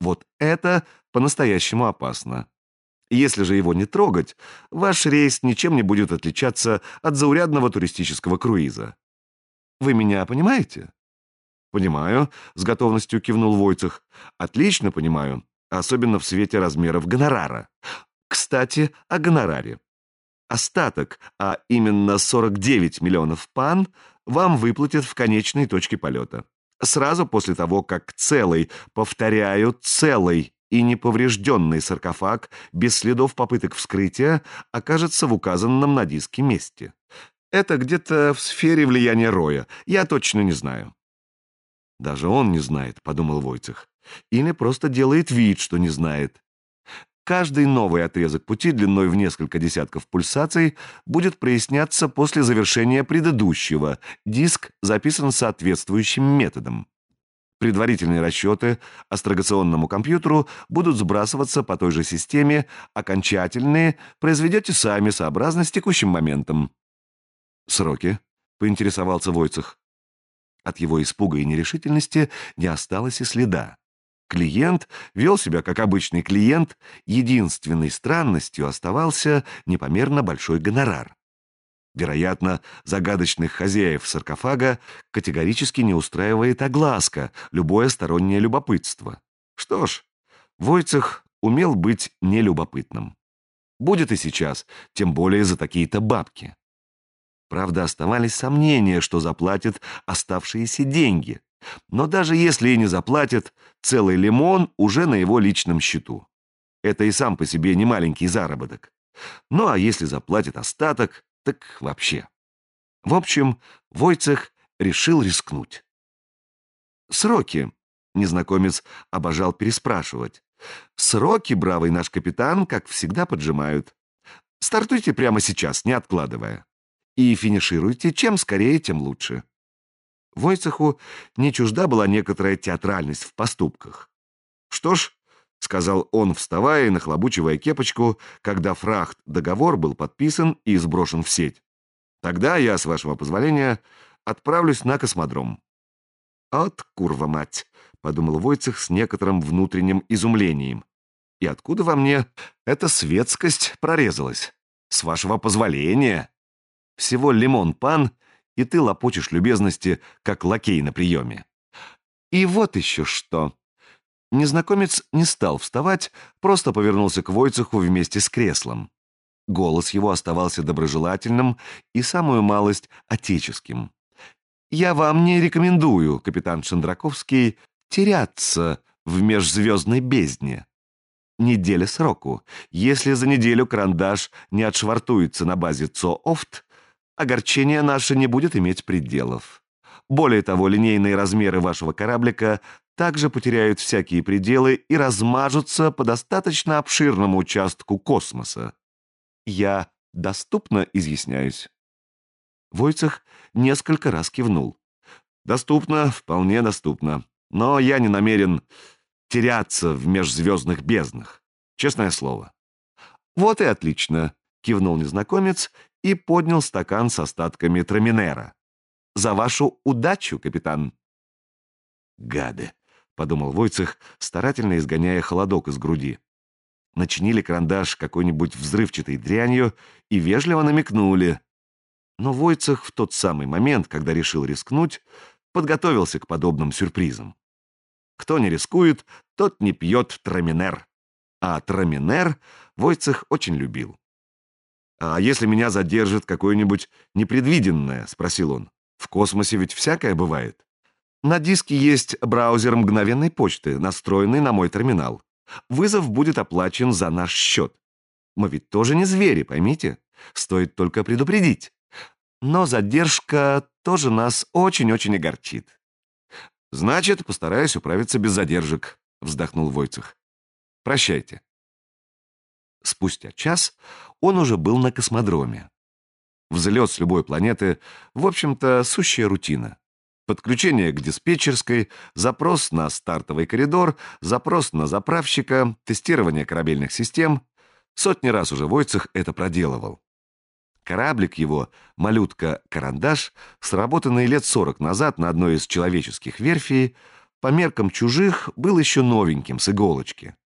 Вот это по-настоящему опасно. Если же его не трогать, ваш рейс ничем не будет отличаться от заурядного туристического круиза. Вы меня понимаете? Понимаю, с готовностью кивнул Войцех. Отлично понимаю, особенно в свете размеров гонорара. Кстати, о гонораре. Остаток, а именно 49 миллионов пан, вам выплатят в конечной точке полета. Сразу после того, как целый, повторяю, целый и неповрежденный саркофаг без следов попыток вскрытия окажется в указанном на диске месте. Это где-то в сфере влияния Роя, я точно не знаю. Даже он не знает, подумал Войцех. Или просто делает вид, что не знает. Каждый новый отрезок пути длиной в несколько десятков пульсаций будет проясняться после завершения предыдущего. Диск записан соответствующим методом. Предварительные расчеты астрогационному компьютеру будут сбрасываться по той же системе, окончательные произведете сами сообразно с текущим моментом. «Сроки?» — поинтересовался Войцех. От его испуга и нерешительности не осталось и следа. Клиент вел себя как обычный клиент, единственной странностью оставался непомерно большой гонорар. Вероятно, загадочных хозяев саркофага категорически не устраивает огласка, любое стороннее любопытство. Что ж, Войцех умел быть нелюбопытным. Будет и сейчас, тем более за такие-то бабки. Правда, оставались сомнения, что заплатят оставшиеся деньги. Но даже если и не заплатят, целый лимон уже на его личном счету. Это и сам по себе не маленький заработок. Ну а если заплатят остаток, так вообще. В общем, Войцех решил рискнуть. «Сроки?» — незнакомец обожал переспрашивать. «Сроки, бравый наш капитан, как всегда, поджимают. Стартуйте прямо сейчас, не откладывая. И финишируйте, чем скорее, тем лучше». Войцеху не чужда была некоторая театральность в поступках. «Что ж», — сказал он, вставая и нахлобучивая кепочку, когда фрахт-договор был подписан и сброшен в сеть, «тогда я, с вашего позволения, отправлюсь на космодром». «От курва мать», — подумал Войцех с некоторым внутренним изумлением. «И откуда во мне эта светскость прорезалась? С вашего позволения. Всего лимон, пан, и ты лопочешь любезности, как лакей на приеме. И вот еще что». Незнакомец не стал вставать, просто повернулся к Войцеху вместе с креслом. Голос его оставался доброжелательным и самую малость отеческим. «Я вам не рекомендую, капитан Шандраковский, теряться в межзвездной бездне. Неделя сроку. Если за неделю карандаш не отшвартуется на базе ЦООФТ, огорчение наше не будет иметь пределов. Более того, линейные размеры вашего кораблика также потеряют всякие пределы и размажутся по достаточно обширному участку космоса. Я доступно изъясняюсь». Войцех несколько раз кивнул. «Доступно, вполне доступно. Но я не намерен теряться в межзвездных безднах. Честное слово». «Вот и отлично», — кивнул незнакомец и поднял стакан с остатками траминера. «За вашу удачу, капитан». «Гады», — подумал Войцех, старательно изгоняя холодок из груди. Начинили карандаш какой-нибудь взрывчатой дрянью и вежливо намекнули. Но Войцех в тот самый момент, когда решил рискнуть, подготовился к подобным сюрпризам. Кто не рискует, тот не пьет траминер. А траминер Войцех очень любил. «А если меня задержит какое-нибудь непредвиденное?» — спросил он. «В космосе ведь всякое бывает. На диске есть браузер мгновенной почты, настроенный на мой терминал. Вызов будет оплачен за наш счет. Мы ведь тоже не звери, поймите? Стоит только предупредить. Но задержка тоже нас очень-очень огорчит». «Значит, постараюсь управиться без задержек», — вздохнул Войцех. «Прощайте». Спустя час он уже был на космодроме. Взлет с любой планеты, в общем-то, сущая рутина. Подключение к диспетчерской, запрос на стартовый коридор, запрос на заправщика, тестирование корабельных систем. Сотни раз уже Войцех это проделывал. Кораблик его, малютка «Карандаш», сработанный лет 40 назад на одной из человеческих верфей, по меркам чужих был еще новеньким, с иголочки.